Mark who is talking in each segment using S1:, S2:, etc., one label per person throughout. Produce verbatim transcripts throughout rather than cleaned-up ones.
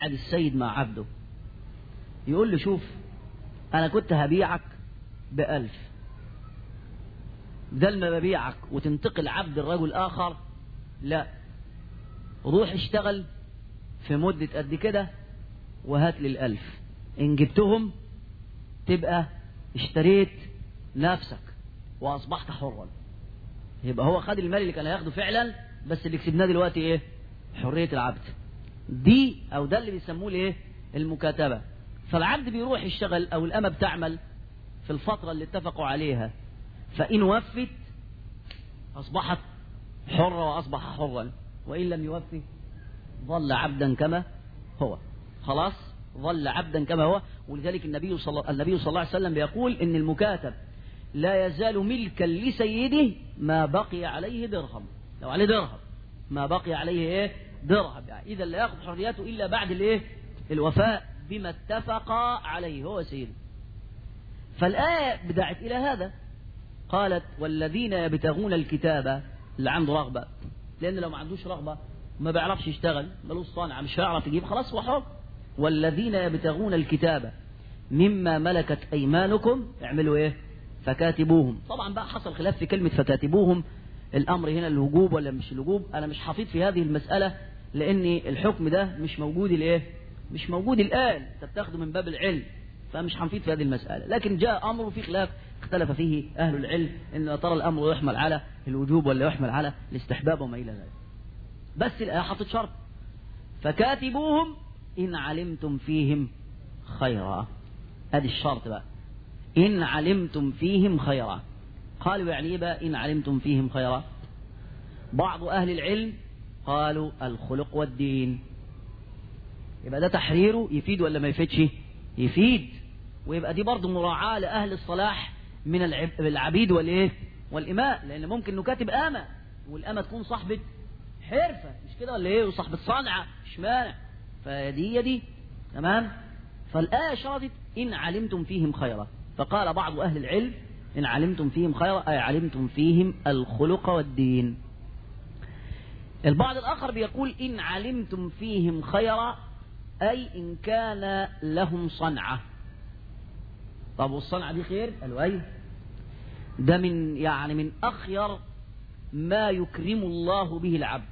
S1: قعد السيد مع عبده يقول له شوف أنا كنت هبيعك بألف، بدل ما ببيعك وتنتقل عبد الرجل آخر، لا، روح اشتغل في مدة قد كده وهات لي الألف، إن جبتهم تبقى اشتريت نفسك وأصبحت حرا. يبقى هو خد المال اللي كان هياخده فعلا، بس اللي كسبناه دلوقتي ايه؟ حرية العبد. دي او ده اللي بيسموه الايه؟ المكاتبة. فالعبد بيروح يشتغل او الأمة بتعمل في الفترة اللي اتفقوا عليها، فإن وفت أصبحت حرة وأصبح حرا، وإن لم يوفي ظل عبدا كما هو، خلاص ظل عبدا كما هو. ولذلك النبي صلى النبي صلى الله عليه وسلم بيقول إن المكاتب لا يزال ملكا لسيده ما بقي عليه درهم، لو عليه درهم ما بقي عليه ايه؟ درهم، يعني إذا لا يأخذ حريته إلا بعد الايه؟ الوفاء بما اتفق عليه هو سيده. فالآية بدعت إلى هذا، قالت والذين يبتغون الكتاب اللي عنده رغبة، لأن لو ما عندوش رغبة ما بيعرفش يشتغل، ملوش صانع، مش هيعرف يجيب، خلاص هو حر. والذين يبتغون الكتاب مما ملكت أيمانكم اعملوا ايه؟ فكاتبوهم. طبعا بقى حصل خلاف في كلمة فكاتبوهم، الأمر هنا الوجوب ولا مش الوجوب، أنا مش حافظ في هذه المسألة لأن الحكم ده مش موجود الايه؟ مش موجود الآن، تتخذه من باب العلم، فمش حنفيد في هذه المسألة. لكن جاء أمر في خلاف اختلف فيه أهل العلم إن ترى الأمر يحمل على الوجوب ولا يحمل على الاستحباب وما إلى ذلك. بس الآية حطت شرط، فكاتبوهم إن علمتم فيهم خيرا. هذه الشرط بقى، إن علمتم فيهم خيرا. قالوا يعني إيه بقى إن علمتم فيهم خيرا؟ بعض أهل العلم قالوا الخلق والدين. يبقى ده تحريره يفيد ولا ما يفيدش؟ يفيد. ويبقى دي برضه مراعاة لأهل الصلاح من العبيد والإيه؟ والإماء، لأن ممكن نكاتب آمة والآمة تكون صاحبة حرفة، مش كده ولا إيه؟ وصاحبة صنعة، مش مانع. فدي يدي تمام. فالآية شرطت إن علمتم فيهم خيرا، فقال بعض أهل العلم إن علمتم فيهم خيرا أي علمتم فيهم الخلق والدين. البعض الآخر بيقول إن علمتم فيهم خيرا أي إن كان لهم صنعة. طب والصنعة دي خير؟ قالوا أيوه، ده من يعني من أخير ما يكرم الله به العبد،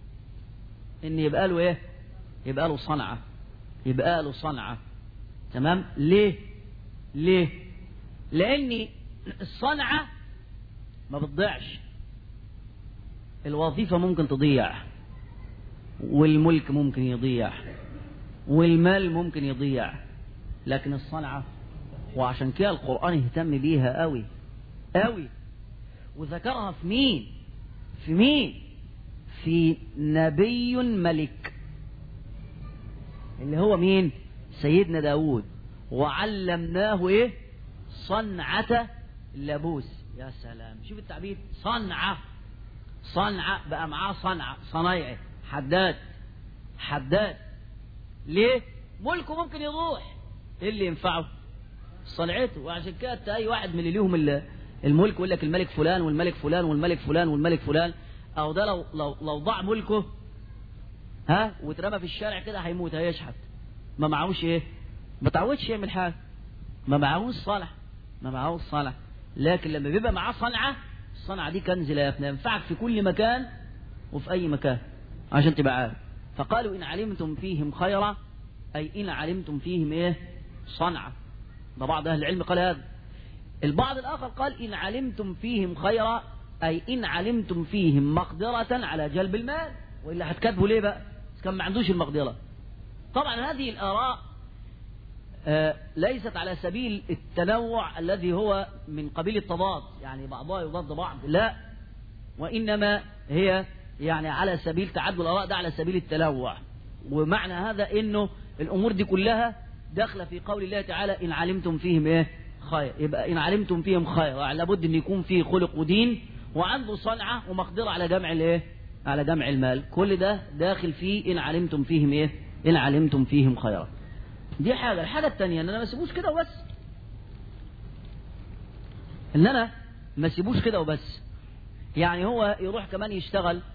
S1: إن يبقى له إيه؟ يبقى له صنعة، يبقى له صنعة. تمام. ليه؟ ليه؟ لأن الصنعة ما بتضيعش، الوظيفة ممكن تضيع، والملك ممكن يضيع، والمال ممكن يضيع، لكن الصنعة، وعشان كده القرآن اهتم بيها قوي قوي، وذكرها في مين؟ في مين؟ في نبي ملك اللي هو مين؟ سيدنا داود. وعلمناه ايه؟ صنعة لبوس. يا سلام، شوف التعبير، صنعة، صنعة بقى معاه صنعة، صنايعي، حداد، حداد. ليه؟ ملكه ممكن يروح، ايه اللي ينفعه؟ صنعته. وعشان كده اي واحد من اللي ليهم الملك يقول لك الملك فلان والملك فلان والملك فلان والملك فلان، او ده لو لو لو ضاع ملكه ها واترمى في الشارع كده هيموت، هيشحت، ما معهوش ايه؟ ما تعودش يعمل حاجه، ما معهوش صالح، ما معهوش صالح. لكن لما بيبقى معاه صنعه، الصنعه دي كنز لا يفنى، ينفعك في كل مكان وفي اي مكان، عشان تبقى عارف. فقالوا ان علمتم فيهم خيرا اي ان علمتم فيهم ايه؟ صنعه. ده بعض اهل العلم قال هذا. البعض الاخر قال ان علمتم فيهم خيرا اي ان علمتم فيهم مقدره على جلب المال، والا هتكاتبوا ليه بقى؟ كان ما عندوش المقدره. طبعا هذه الاراء آه ليست على سبيل التنوع الذي هو من قبيل التضاد، يعني بعضها يضاد بعض، لا، وانما هي يعني على سبيل تعدد الاراء، ده على سبيل التنوع. ومعنى هذا انه الامور دي كلها داخله في قول الله تعالى ان علمتم فيهم ايه؟ خير. يبقى ان علمتم فيهم خير يعني لابد ان يكون فيه خلق ودين وعنده صنعه ومقدره على جمع الايه؟ على جمع المال. كل ده داخل فيه ان علمتم فيهم ايه؟ ان علمتم فيهم خيرا. دي حاجه. الحاجه الثانيه ان انا ما اسيبوش كده وبس، ان انا ما اسيبوش كده وبس، يعني هو يروح كمان يشتغل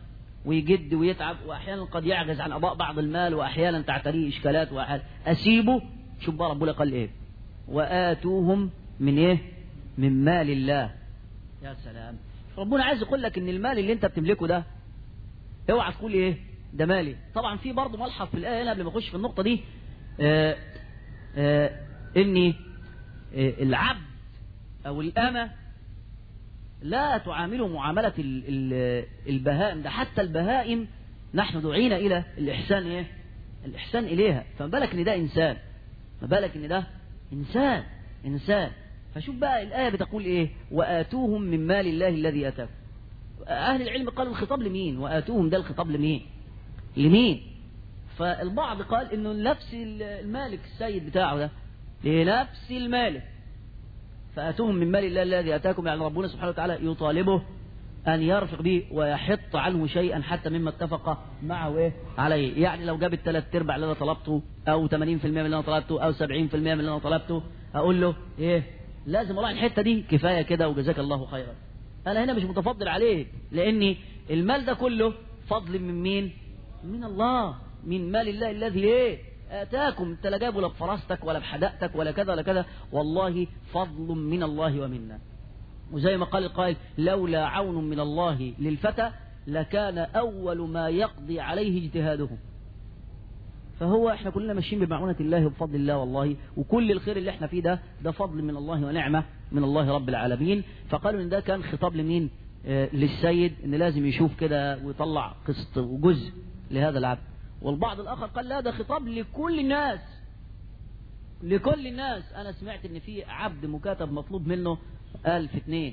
S1: ويجد ويتعب، وأحيانا قد يعجز عن أضاء بعض المال، وأحيانا تعتريه إشكالات، وأحيانا أسيبه. شوف بقى ربنا قال إيه، وآتوهم من إيه؟ من مال الله. يا سلام، ربنا عايز يقول لك إن المال اللي أنت بتملكه ده اوعى تقول إيه ده مالي. طبعا في برضه ملحظ في الآية هنا قبل ما أخش في النقطة دي، آآ آآ إني آآ العبد أو الأمة لا تعامله معاملة البهائم، ده حتى البهائم نحن دعينا إلى الإحسان إيه؟ الإحسان إليها، فما بالك إن ده إنسان، ما بالك إن ده إنسان إنسان. فشوف بقى الآية بتقول إيه، وآتوهم من مال الله الذي آتاكم. أهل العلم قالوا الخطاب لمين؟ وآتوهم ده الخطاب لمين؟ لمين؟ فالبعض قال إنه نفس المالك السيد بتاعه ده لنفس المالك، فآتوهم من مال الله الذي آتاكم، يعني ربنا سبحانه وتعالى يطالبه أن يرفق به ويحط عنه شيئا حتى مما اتفق معه إيه عليه. يعني لو جاب الثلاث ارباع اللي أنا طلبته، أو ثمانين بالمئة من اللي أنا طلبته، أو سبعين بالمئة من اللي أنا طلبته، أقول له إيه لازم والله الحتة دي كفاية كده وجزاك الله خيرا. أنا هنا مش متفضل عليه، لأن المال ده كله فضل من مين؟ من الله، من مال الله الذي إيه آتاكم. أنت لا جابه لا بفراستك ولا بحدقتك ولا كذا ولا كذا، والله فضل من الله ومنا. وزي ما قال القائل، لولا عون من الله للفتى لكان أول ما يقضي عليه اجتهاده. فهو احنا كلنا ماشيين بمعونة الله وبفضل الله والله، وكل الخير اللي احنا فيه ده ده فضل من الله ونعمة من الله رب العالمين. فقالوا ان ده كان خطاب لمين؟ آه للسيد، ان لازم يشوف كده ويطلع قسط وجزء لهذا العبد. والبعض الآخر قال لا، ده خطاب لكل الناس، لكل الناس. أنا سمعت إن في عبد مكاتب مطلوب منه ألف اتنين،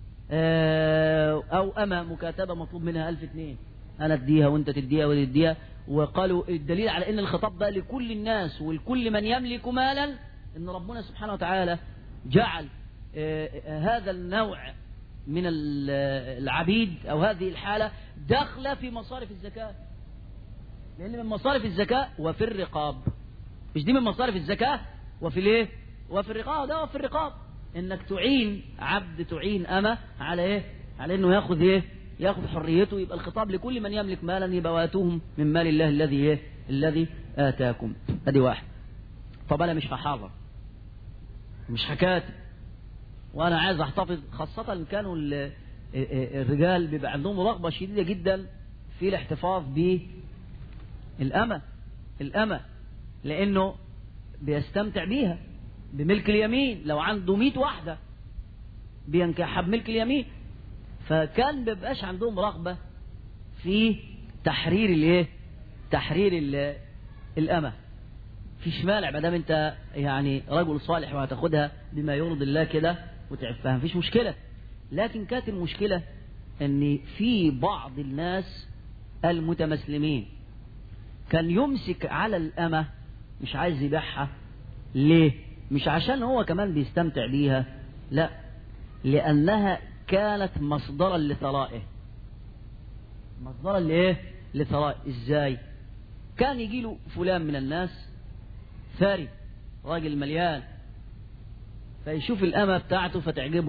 S1: أو أما مكاتبة مطلوب منها ألف اتنين، أنا أديها وأنت تديها وتديها. وقالوا الدليل على إن الخطاب ده لكل الناس ولكل من يملك مالا، إن ربنا سبحانه وتعالى جعل هذا النوع من العبيد أو هذه الحالة داخلة في مصارف الزكاة، لأن من مصارف الزكاة وفي الرقاب. مش دي من مصارف الزكاة وفي الايه؟ وفي الرقاب. ده وفي الرقاب، انك تعين عبد، تعين أمة على ايه؟ على انه ياخذ ايه؟ ياخذ حريته. يبقى الخطاب لكل من يملك مالا، يبقى واتوهم من مال الله الذي ايه؟ الذي آتاكم. ادي واحد. طب انا مش هحاضر، مش هكاتب، وانا عايز احتفظ، خاصة كانوا الرجال بيبقى عندهم رغبة شديدة جدا في الاحتفاظ ب الأمة الأمة لأنه بيستمتع بيها بملك اليمين. لو عنده مئة واحدة بينكحها بملك اليمين. فكان بيبقاش عندهم رغبة في تحرير الايه؟ تحرير الأمة. فيش مانع ما دام انت يعني رجل صالح وهتاخدها بما يرضي الله كده وتعفها، مفيش مشكلة. لكن كانت المشكلة ان في بعض الناس المتمسلمين كان يمسك على الأمة، مش عايز يبيعها. ليه؟ مش عشان هو كمان بيستمتع بيها، لا، لأنها كانت مصدرا لثرائه. مصدرا لإيه؟ لثرائه. إزاي؟ كان يجي له فلان من الناس ثري، راجل مليان، فيشوف الأمة بتاعته فتعجبه،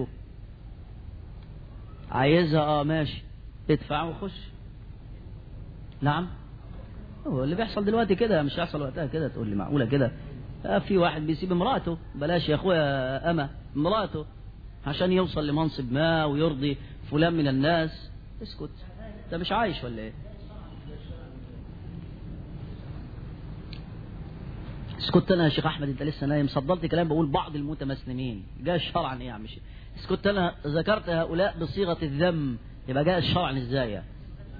S1: عايزها، اه ماشي، ادفع وخش. نعم، هو اللي بيحصل دلوقتي كده، مش هيحصل وقتها كده. تقول لي معقولة كده؟ في واحد بيسيب امراته، بلاش يا اخويا أما امراته، عشان يوصل لمنصب ما ويرضي فلان من الناس. اسكت، ده مش عايش ولا ايه؟ اسكت انا يا شيخ احمد، انت لسه نايم؟ صدرت كلام بقول بعض المتمسلمين، جاء شرعا ايه يا عم شيخ؟ اسكت، انا ذكرت هؤلاء بصيغة الذم، يبقى جاء شرعا ازاي يعني؟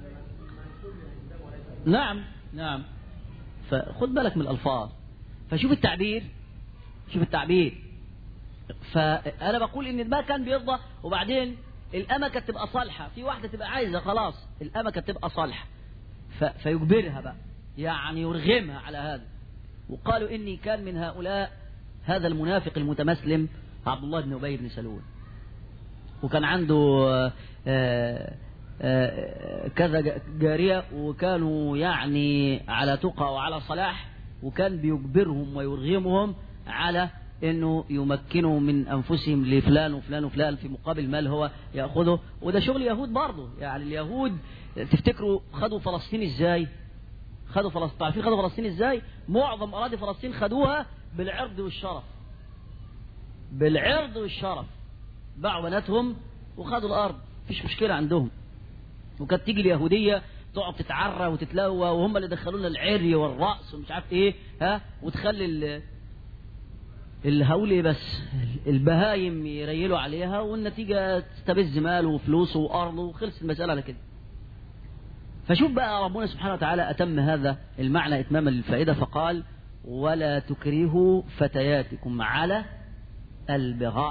S1: نعم نعم، فخد بالك من الألفاظ. فشوف التعبير، شوف التعبير. فأنا بقول إن ده كان بيرضى، وبعدين الأمة كانت تبقى صالحة، في واحدة تبقى عايزة خلاص، الأمة كانت تبقى صالحة، فيجبرها بقى، يعني يرغمها على هذا. وقالوا إني كان من هؤلاء هذا المنافق المتمسلم عبد الله بن أبي بن سلول، وكان عنده آآ آآ كذا جارية، وكانوا يعني على تقى وعلى صلاح، وكان بيجبرهم ويرغمهم على انه يمكنوا من انفسهم لفلان وفلان وفلان في مقابل مال هو ياخذه. وده شغل يهود برضه، يعني اليهود تفتكروا خدوا فلسطين ازاي؟ خدوا فلسطين، عارفين خدوا فلسطين ازاي؟ معظم اراضي فلسطين خدوها بالعرض والشرف، بالعرض والشرف، باعوا بناتهم وخدوا الارض، مفيش مشكله عندهم. وكانت تيجي اليهوديه تقعد تتعرى وتتلوى، وهم اللي دخلوا لنا العري والرأس ومش عارف ايه، ها، وتخلي الهولي بس البهايم يريلوا عليها، والنتيجه تستبز ماله وفلوسه وارضه، وخلصت المساله على كده. فشوف بقى ربنا سبحانه وتعالى أتم هذا المعنى إتماما للفائدة، فقال: ولا تكرهوا فتياتكم على البغاء.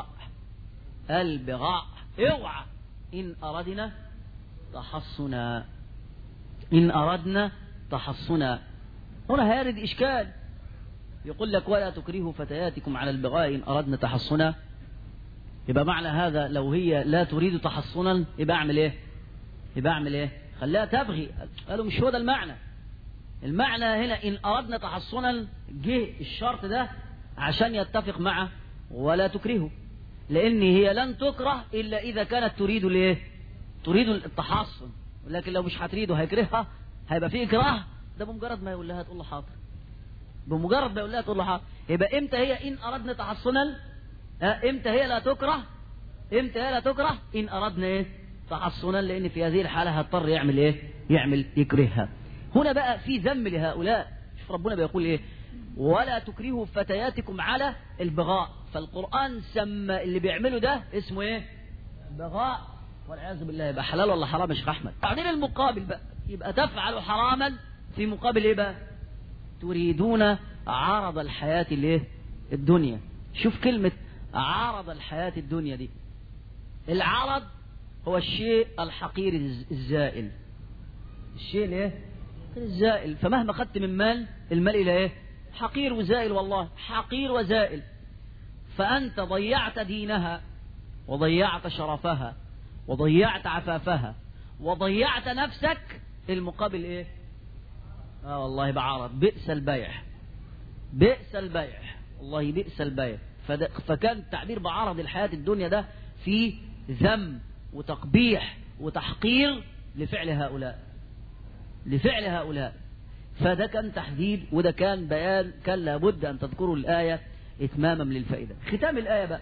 S1: البغاء اوعى إن أردنا تحصنا، إن أردنا تحصنا. هنا هيرد إشكال، يقول لك: ولا تكرهوا فتياتكم على البغاء إن أردنا تحصنا. يبقى معنى هذا لو هي لا تريد تحصنا يبقى أعمل إيه؟ يبقى أعمل إيه؟ خليها تبغي. قالوا مش هو ده المعنى. المعنى هنا إن أردنا تحصنا، جه الشرط ده عشان يتفق مع ولا تكرهوا، لأن هي لن تكره إلا إذا كانت تريد ليه؟ تريد التحصن. لكن لو مش هتريده هيكرهها، هيبقى فيه إكراه. ده بمجرد ما يقول لها تقول له حاضر، بمجرد ما يقول لها تقول له حاضر. يبقى إمتى هي إن أردنا تحصنا؟ إمتى هي لا تكره؟ إمتى هي لا تكره؟ إن أردنا إيه؟ تحصنا، لأن في هذه الحالة هضطر يعمل إيه؟ يعمل يكرهها. هنا بقى في ذم لهؤلاء. شوف ربنا بيقول إيه؟ ولا تكرهوا فتياتكم على البغاء. فالقرآن سمى اللي بيعملوا ده اسمه إيه؟ بغاء، والعياذ بالله. يبقى حلال ولا حرام يا شيخ أحمد؟ بعدين المقابل بقى يبقى تفعل حراما في مقابل إيه بقى؟ تريدون عرض الحياة الإيه؟ الدنيا. شوف كلمة عرض الحياة الدنيا دي. العرض هو الشيء الحقير الزائل، الشيء الايه؟ الزائل. فمهما خدت من مال، المال الى ايه؟ حقير وزائل، والله حقير وزائل. فأنت ضيعت دينها، وضيعت شرفها، وضيعت عفافها، وضيعت نفسك، المقابل ايه؟ اه والله بعرض. بئس البيع، بئس البيع، والله بئس البيع. فكان التعبير بعرض الحياة الدنيا ده في ذم وتقبيح وتحقير لفعل هؤلاء، لفعل هؤلاء. فده كان تحديد، وده كان بيان، كان لابد أن تذكروا الآية إتماما للفائدة. ختام الآية بقى: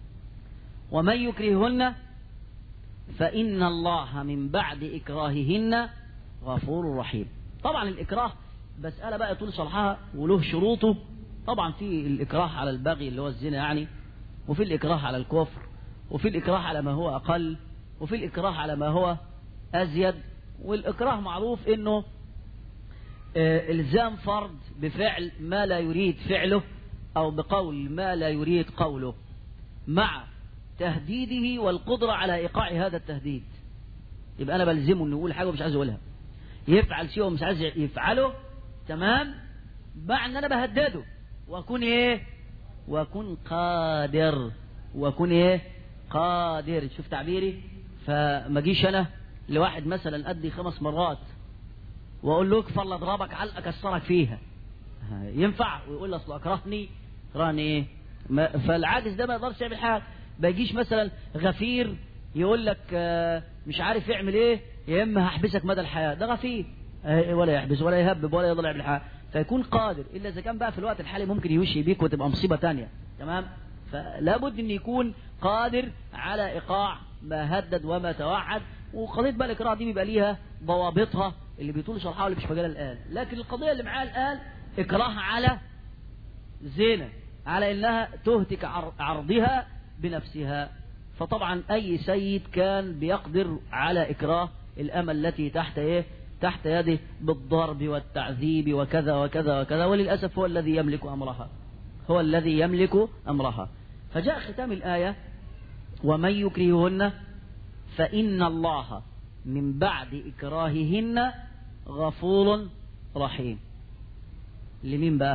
S1: ومن يكرههن فإن الله من بعد إكراههن غفور رحيم. طبعا الإكراه مسألة بقى طول شرحها وله شروطه. طبعا في الإكراه على البغي اللي هو الزنا يعني، وفي الإكراه على الكفر، وفي الإكراه على ما هو أقل، وفي الإكراه على ما هو أزيد. والإكراه معروف إنه إلزام فرد بفعل ما لا يريد فعله، أو بقول ما لا يريد قوله، مع تهديده والقدرة على إيقاع هذا التهديد. يبقى أنا بلزمه إنه يقول حاجة ومش عايز يقولها، يفعل شيء ومش عايز يفعله، تمام، مع إن أنا بهدده، وأكون إيه؟ وأكون قادر، وأكون إيه؟ قادر. شوف تعبيري. فما جيش أنا لواحد مثلا أدي خمس مرات وأقول له اكفر الله اضربك علقة أكسرك فيها، ينفع؟ ويقول لي أصل أكرهني. أكرهني إيه؟ فالعاجز ده ما يقدرش يعمل حاجة. ما يجيش مثلا غفير يقول لك مش عارف يعمل إيه، يا إما هحبسك مدى الحياة. ده غفير، ولا يحبس ولا يهبب ولا يضل يعمل حاجة. فيكون قادر، إلا إذا كان بقى في الوقت الحالي ممكن يوشي بيك وتبقى مصيبة تانية، تمام. فلا بد أن يكون قادر على إيقاع ما هدد وما توعد. وقضية بقى الإكراه دي بيبقى ليها ضوابطها اللي بيطول شرحها واللي مش مجالها الآن. لكن القضية اللي معاها الآن إكراه على زنا، على إنها تهتك عرضها بنفسها. فطبعا أي سيد كان بيقدر على إكراه الأمة التي تحت إيه؟ تحت يده بالضرب والتعذيب وكذا وكذا وكذا، وللأسف هو الذي يملك أمرها، هو الذي يملك أمرها. فجاء ختام الآية: ومن يكرههن فإن الله من بعد إكراههن غفور رحيم. لمين بقى؟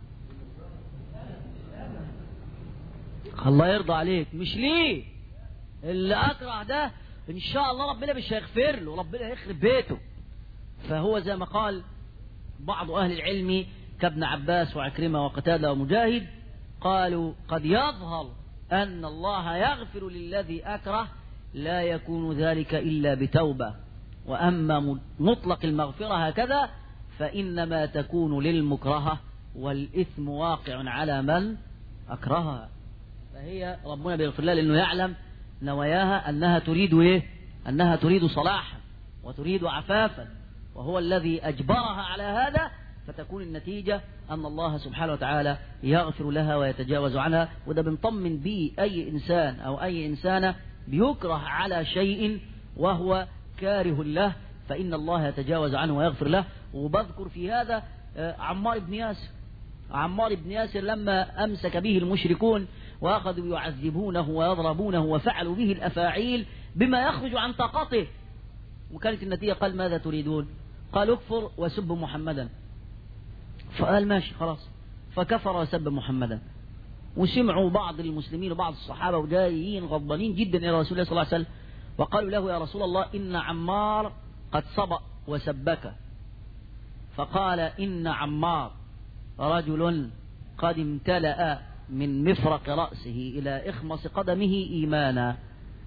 S1: الله يرضى عليك، مش ليه اللي أكره ده إن شاء الله ربنا مش هيغفر له، ربنا هيخرب بيته. فهو زي ما قال بعض أهل العلم كابن عباس وعكرمة وقتادة ومجاهد، قالوا: قد يظهر أن الله يغفر للذي أكره، لا يكون ذلك إلا بتوبة، وأما مطلق المغفرة هكذا فإنما تكون للمكرهة، والإثم واقع على من أكرهها. فهي ربنا بيغفر لها لأنه يعلم نواياها أنها تريد إيه؟ أنها تريد صلاحا وتريد عفافا، وهو الذي أجبرها على هذا، فتكون النتيجة أن الله سبحانه وتعالى يغفر لها ويتجاوز عنها. وده بنطمن به أي إنسان أو أي إنسانة بيكره على شيء وهو كاره له، فإن الله يتجاوز عنه ويغفر له. وبذكر في هذا عمار بن ياسر. عمار بن ياسر لما أمسك به المشركون وأخذوا يعذبونه ويضربونه وفعلوا به الأفاعيل بما يخرج عن طاقته، وكانت النتيجة قال ماذا تريدون؟ قال اكفر وسب محمدا. فقال ماشي خلاص، فكفر وسب محمدا. وسمعوا بعض المسلمين وبعض الصحابة وجايين غضبانين جدا إلى رسول الله صلى الله عليه وسلم، وقالوا له يا رسول الله إن عمار قد صبأ وسبك. فقال إن عمار رجل قد امتلأ من مفرق رأسه إلى إخمص قدمه إيمانا.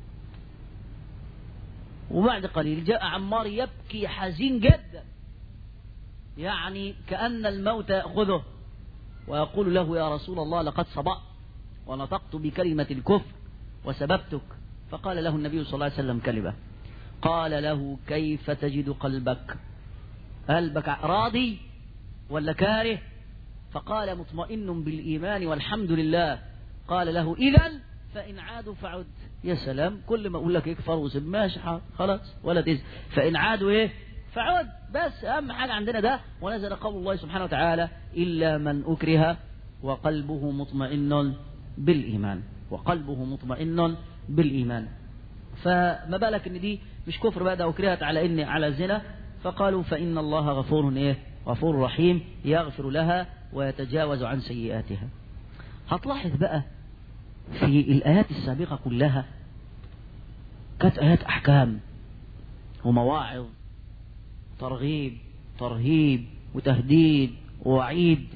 S1: وبعد قليل جاء عمار يبكي حزين جدا، يعني كأن الموت يأخذه، ويقول له يا رسول الله لقد صبأت ونطقت بكلمة الكفر وسببتك. فقال له النبي صلى الله عليه وسلم كلمة، قال له كيف تجد قلبك؟ قلبك راضي ولا كاره؟ فقال مطمئن بالإيمان والحمد لله. قال له إذن فإن عادوا فعد. يا سلام، كل ما أقول لك اكفر وسب ماشي خلاص ولا تزن، فإن عادوا إيه فعد، بس أهم حاجة عندنا ده. ونزل قول الله سبحانه وتعالى إلا من أكره وقلبه مطمئن بالإيمان، وقلبه مطمئن بالإيمان. فما بالك إن دي مش كفر بقى، ده أكرهت على إن على الزنا. فقالوا فإن الله غفور إيه غفور رحيم يغفر لها ويتجاوز عن سيئاتها. هتلاحظ بقى في الآيات السابقة كلها كانت آيات أحكام ومواعظ، ترغيب ترهيب وتهديد ووعيد.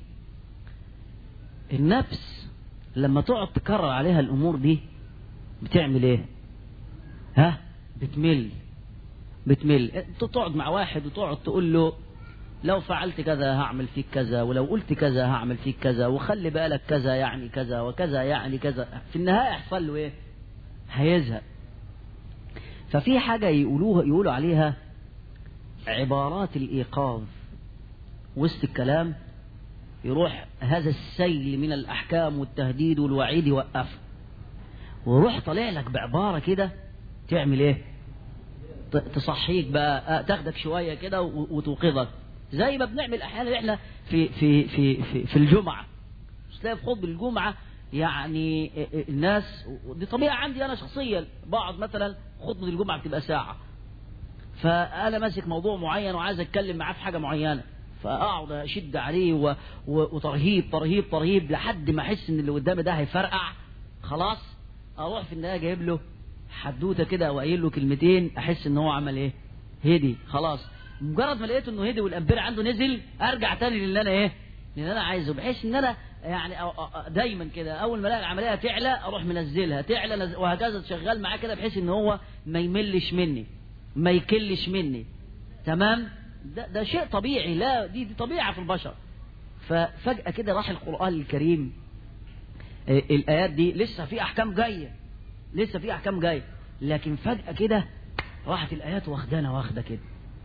S1: النفس لما تقعد تكرر عليها الأمور دي بتعمل إيه؟ ها؟ بتمل بتمل. انت تقعد مع واحد وتقعد تقول له لو فعلت كذا هعمل فيك كذا، ولو قلت كذا هعمل فيك كذا، وخلي بالك كذا يعني كذا وكذا يعني كذا، في النهاية يحصل له ايه؟ هيزهق. ففي حاجة يقولوها يقولوا عليها عبارات الإيقاظ. وسط الكلام يروح هذا السيل من الأحكام والتهديد والوعيد يوقف، ويروح طالع لك بعبارة كده تعمل ايه؟ تصحيك بقى، تاخدك شوية كده وتوقظك. زي ما بنعمل احيانا احنا في في في في, في الجمعة، مش تلاقي في خطبة الجمعة يعني الناس، دي طبيعة عندي انا شخصيا، بقعد مثلا خطبة الجمعة بتبقى ساعة، فانا ماسك موضوع معين وعايز اتكلم معاه في حاجة معينة، فاقعد اشد عليه و... و... وترهيب ترهيب ترهيب لحد ما احس ان اللي قدامي ده هيفرقع. خلاص اروح في النهاية جايب له حدوته كده وقايل له كلمتين، احس ان هو عمل ايه؟ هدي. خلاص مجرد ما لقيت انه هدي والامبير عنده نزل، ارجع تاني للي انا ايه؟ للي انا عايزه، بحيث ان انا يعني دايما كده اول ما الاقي العمليه تعلى اروح منزلها تعلى نزل، وهكذا شغال معاه كده بحيث ان هو ما يملش مني ما يكلش مني. تمام؟ ده, ده شيء طبيعي، لا دي, دي طبيعه في البشر. ففجاه كده راح القرآن الكريم الايات دي لسه في احكام جايه لسه في احكام جايه لكن فجأة كده راحت الايات واخدانا واخده كده.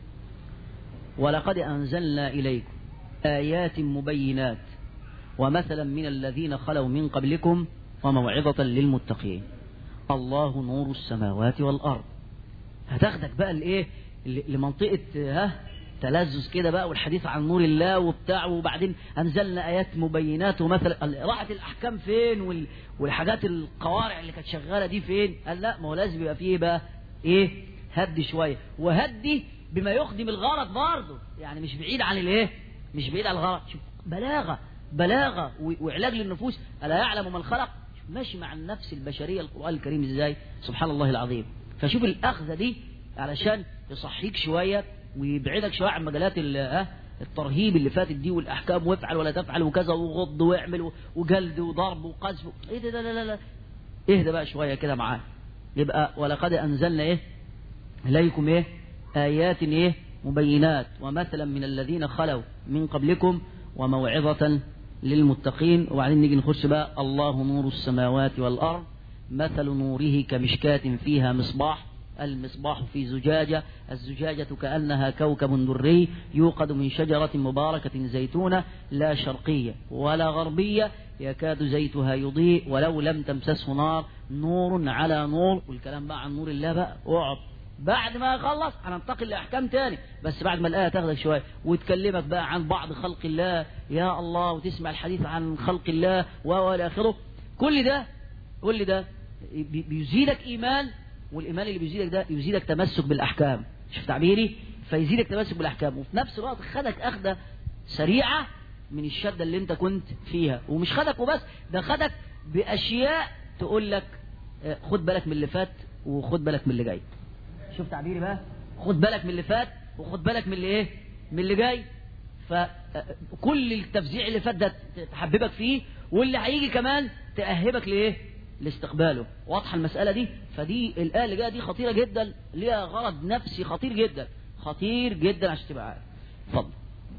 S1: ولقد انزلنا اليكم ايات مبينات ومثلا من الذين خلوا من قبلكم وموعظة للمتقين الله نور السماوات والارض. هتاخدك بقى لايه؟ لمنطقة ها تلذذ كده بقى والحديث عن نور الله وبتاع، وبعدين انزلنا ايات مبينات ومثلا. راحت الاحكام فين؟ والحاجات القوارع اللي كانت شغاله دي فين؟ قال لا، ما هو لازم يبقى فيه بقى ايه؟ هدي شويه، وهدي بما يخدم الغرض برضه، يعني مش بعيد عن الايه؟ مش بعيد عن الغرض. شوف بلاغه بلاغه وعلاج للنفوس. الا يعلم من خلق. ماشي مع النفس البشريه القرآن الكريم ازاي؟ سبحان الله العظيم. فشوف الاخذه دي علشان يصحيك شويه ويبعدك شويه عن مجالات الترهيب اللي فاتت دي والاحكام، وافعل ولا تفعل وكذا وغض واعمل وجلد وضرب وقذف. ايه ده؟ لا لا لا اهدى بقى شويه كده معاه. يبقى ولقد انزلنا ايه اليكم ايه آيات إيه مبينات ومثلا من الذين خلوا من قبلكم وموعظة للمتقين. وبعدين نيجي نخش بقى الله نور السماوات والأرض مثل نوره كمشكاة فيها مصباح المصباح في زجاجة الزجاجة كأنها كوكب دري يوقد من شجرة مباركة زيتونة لا شرقية ولا غربية يكاد زيتها يضيء ولو لم تمسسه نار نور على نور. والكلام بقى عن نور الله بقى اقعد بعد ما يخلص هننتقل لأحكام تاني، بس بعد ما الآية تاخدك شوية وتكلمك بقى عن بعض خلق الله يا الله وتسمع الحديث عن خلق الله وإلى آخره. كل ده كل ده بيزيدك إيمان، والإيمان اللي بيزيدك ده يزيدك تمسك بالأحكام. شوف تعبيري، فيزيدك تمسك بالأحكام وفي نفس الوقت خدك أخدة سريعة من الشدة اللي انت كنت فيها. ومش خدك وبس، ده خدك بأشياء تقول لك خد بالك من اللي فات وخد بالك من اللي جاي. شوف تعبيري بقى، خد بالك من اللي فات وخد بالك من اللي ايه من اللي جاي. فكل التفزيع اللي فات ده تحببك فيه، واللي هيجي كمان تأهبك لايه لاستقباله. واضحه المسألة دي؟ فدي الآية اللي جايه دي خطيرة جدا، ليها غرض نفسي خطير جدا خطير جدا عشان تبقى عارف. اتفضل.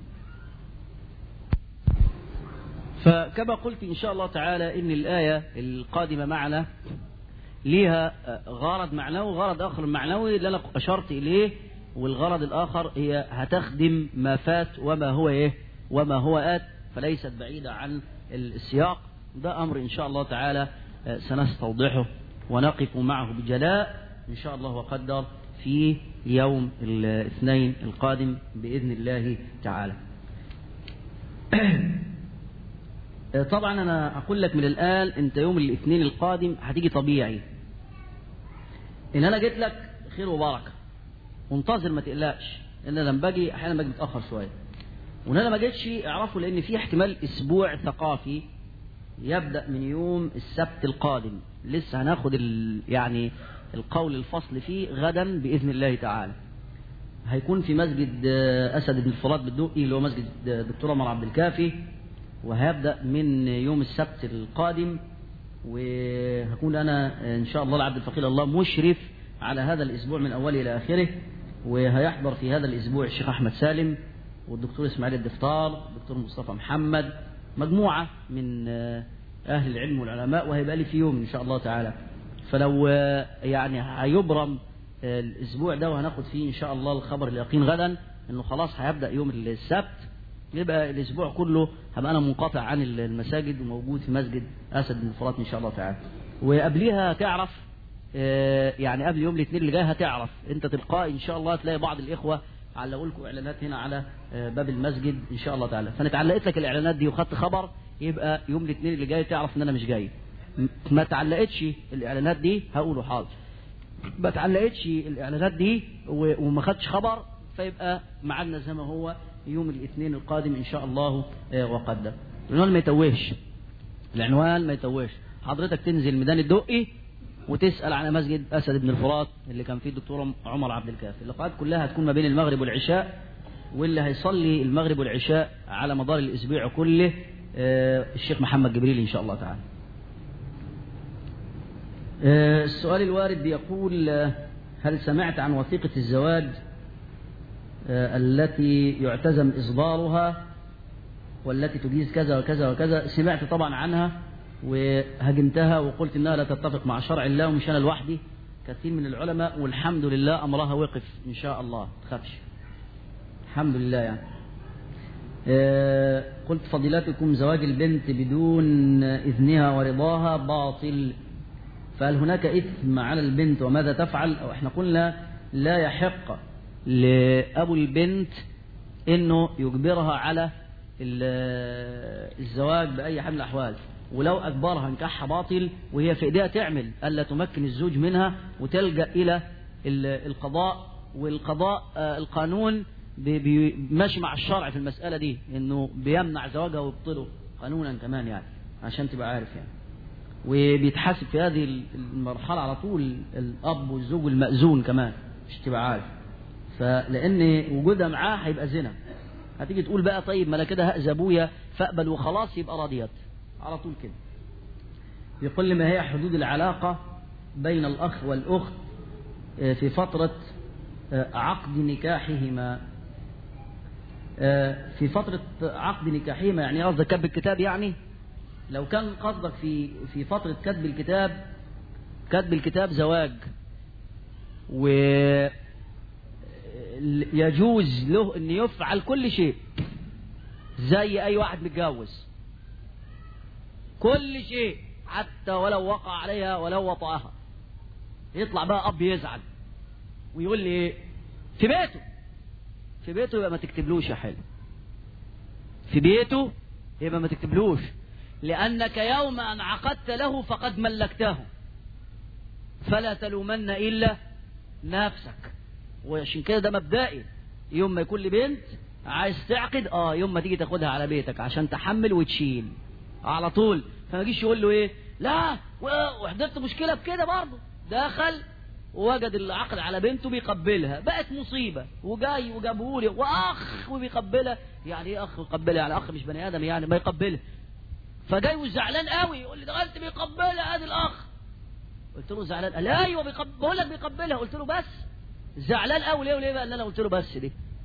S1: فكما قلت إن شاء الله تعالى إن الآية القادمة معنا ليها غرض معنوي وغرض آخر معنوي اللي أنا أشرت إليه، والغرض الآخر هي هتخدم ما فات وما هو إيه وما هو آت، فليست بعيدة عن السياق. ده أمر إن شاء الله تعالى سنستوضحه ونقف معه بجلاء إن شاء الله وقدر في يوم الاثنين القادم بإذن الله تعالى. طبعا أنا أقول لك من الآن أنت يوم الاثنين القادم هتيجي طبيعي. إن أنا جيت لك خير وبركة، وانتظر ما تقلقش، إن أنا لما باجي أحيانا باجي متأخر شوية. وإن أنا ما جيتش اعرفوا لأن في احتمال أسبوع ثقافي يبدأ من يوم السبت القادم. لسه هناخد ال... يعني القول الفصل فيه غدا بإذن الله تعالى. هيكون في مسجد أسد بن الفرات بالدقي اللي هو مسجد دكتور عمر عبد الكافي، وهيبدأ من يوم السبت القادم. وهكون أنا إن شاء الله العبد الفقير الله مشرف على هذا الأسبوع من أوله إلى آخره. وهيحضر في هذا الأسبوع الشيخ أحمد سالم والدكتور إسماعيل الدفتار والدكتور مصطفى محمد، مجموعة من أهل العلم والعلماء، وهيبقى لي في يوم إن شاء الله تعالى. فلو يعني هيبرم الأسبوع ده وهناخد فيه إن شاء الله الخبر اليقين غدا إنه خلاص هيبدأ يوم السبت، يبقى الأسبوع كله هبقى أنا منقطع عن المساجد وموجود في مسجد أسد بن الفرات إن شاء الله تعالى. وقبليها تعرف يعني قبل يوم الاثنين اللي جاي هتعرف أنت تلقائي إن شاء الله تلاقي بعض الإخوة علقوا لكم إعلانات هنا على باب المسجد إن شاء الله تعالى. فأنا اتعلقت لك الإعلانات دي وخدت خبر، يبقى يوم الاثنين اللي جاي تعرف إن أنا مش جاي. ما تعلقتش الإعلانات دي هقوله حاضر، ما تعلقتش الإعلانات دي وما خدش خبر، فيبقى معنا زي ما هو يوم الاثنين القادم إن شاء الله وقدر. العنوان ما يتوهش، العنوان ما يتوهش. حضرتك تنزل ميدان الدقي وتسأل عن مسجد أسد بن الفرات اللي كان فيه الدكتور عمر عبد الكافي. اللقاءات كلها هتكون ما بين المغرب والعشاء، واللي هيصلي المغرب والعشاء على مدار الأسبوع كله الشيخ محمد جبريل إن شاء الله تعالى. السؤال الوارد بيقول: هل سمعت عن وثيقة الزواج التي يعتزم إصدارها والتي تجيز كذا وكذا وكذا؟ سمعت طبعا عنها وهجمتها وقلت إنها لا تتفق مع شرع الله، ومش أنا لوحدي، كثير من العلماء، والحمد لله أمرها وقف إن شاء الله، تخافش الحمد لله. يعني أه قلت: فضيلتكم زواج البنت بدون إذنها ورضاها باطل، فهل هناك إثم على البنت وماذا تفعل؟ أو إحنا قلنا لا يحق لأبو البنت إنه يجبرها على الزواج بأي حال من الأحوال، ولو أجبرها نكاحها باطل، وهي في إيديها تعمل ألا تمكن الزوج منها وتلجأ إلى القضاء. والقضاء القانون ماشي مع الشرع في المسألة دي، إنه بيمنع زواجها ويبطله قانونا كمان، يعني عشان تبقى عارف يعني. وبيتحاسب في هذه المرحلة على طول الأب والزوج والمأذون كمان، مش تبقى عارف. فلأن وجودها معاه هيبقى زنا. هتيجي تقول بقى طيب ما أنا كده هأذي أبويا فأقبل وخلاص، يبقى راضيات على طول كده. يقول: ما هي حدود العلاقة بين الأخ والأخت في فترة عقد نكاحهما. في فترة عقد نكاحهما يعني قصدك كتب الكتاب، يعني لو كان قصدك في في فترة كتب الكتاب، كتب الكتاب زواج ويجوز له أن يفعل كل شيء زي أي واحد متجوز، كل شيء حتى ولو وقع عليها ولو وطأها. يطلع بقى أب يزعل ويقول لي إيه في بيته، في بيته يبقى ما تكتبلوش يا حلو، في بيته يبقى ما تكتبلوش، لأنك يوم أن عقدت له فقد ملكته، فلا تلومن إلا نفسك. وعشان كده ده مبدئي، يوم ما يكون لي بنت عايز تعقد اه يوم ما تيجي تاخدها على بيتك عشان تحمل وتشيل على طول. فما يجيش يقول له ايه لا وحضرت مشكلة بكده برضه، دخل ووجد العقد على بنته بيقبلها، بقت مصيبة، وجاي وجابهولي واخ وبيقبلها. يعني ايه اخ يقبلها؟ يعني اخ مش بني ادم يعني ما يقبلها. فجاي وزعلان قوي يقول لي دخلت بيقبلها ادي الاخ. قلت له زعلان؟ قال ايوه بيقبل، بقول لك بيقبلها. قلت له بس زعلان قوي ليه وليه بقى اللي انا قلت له بس دي؟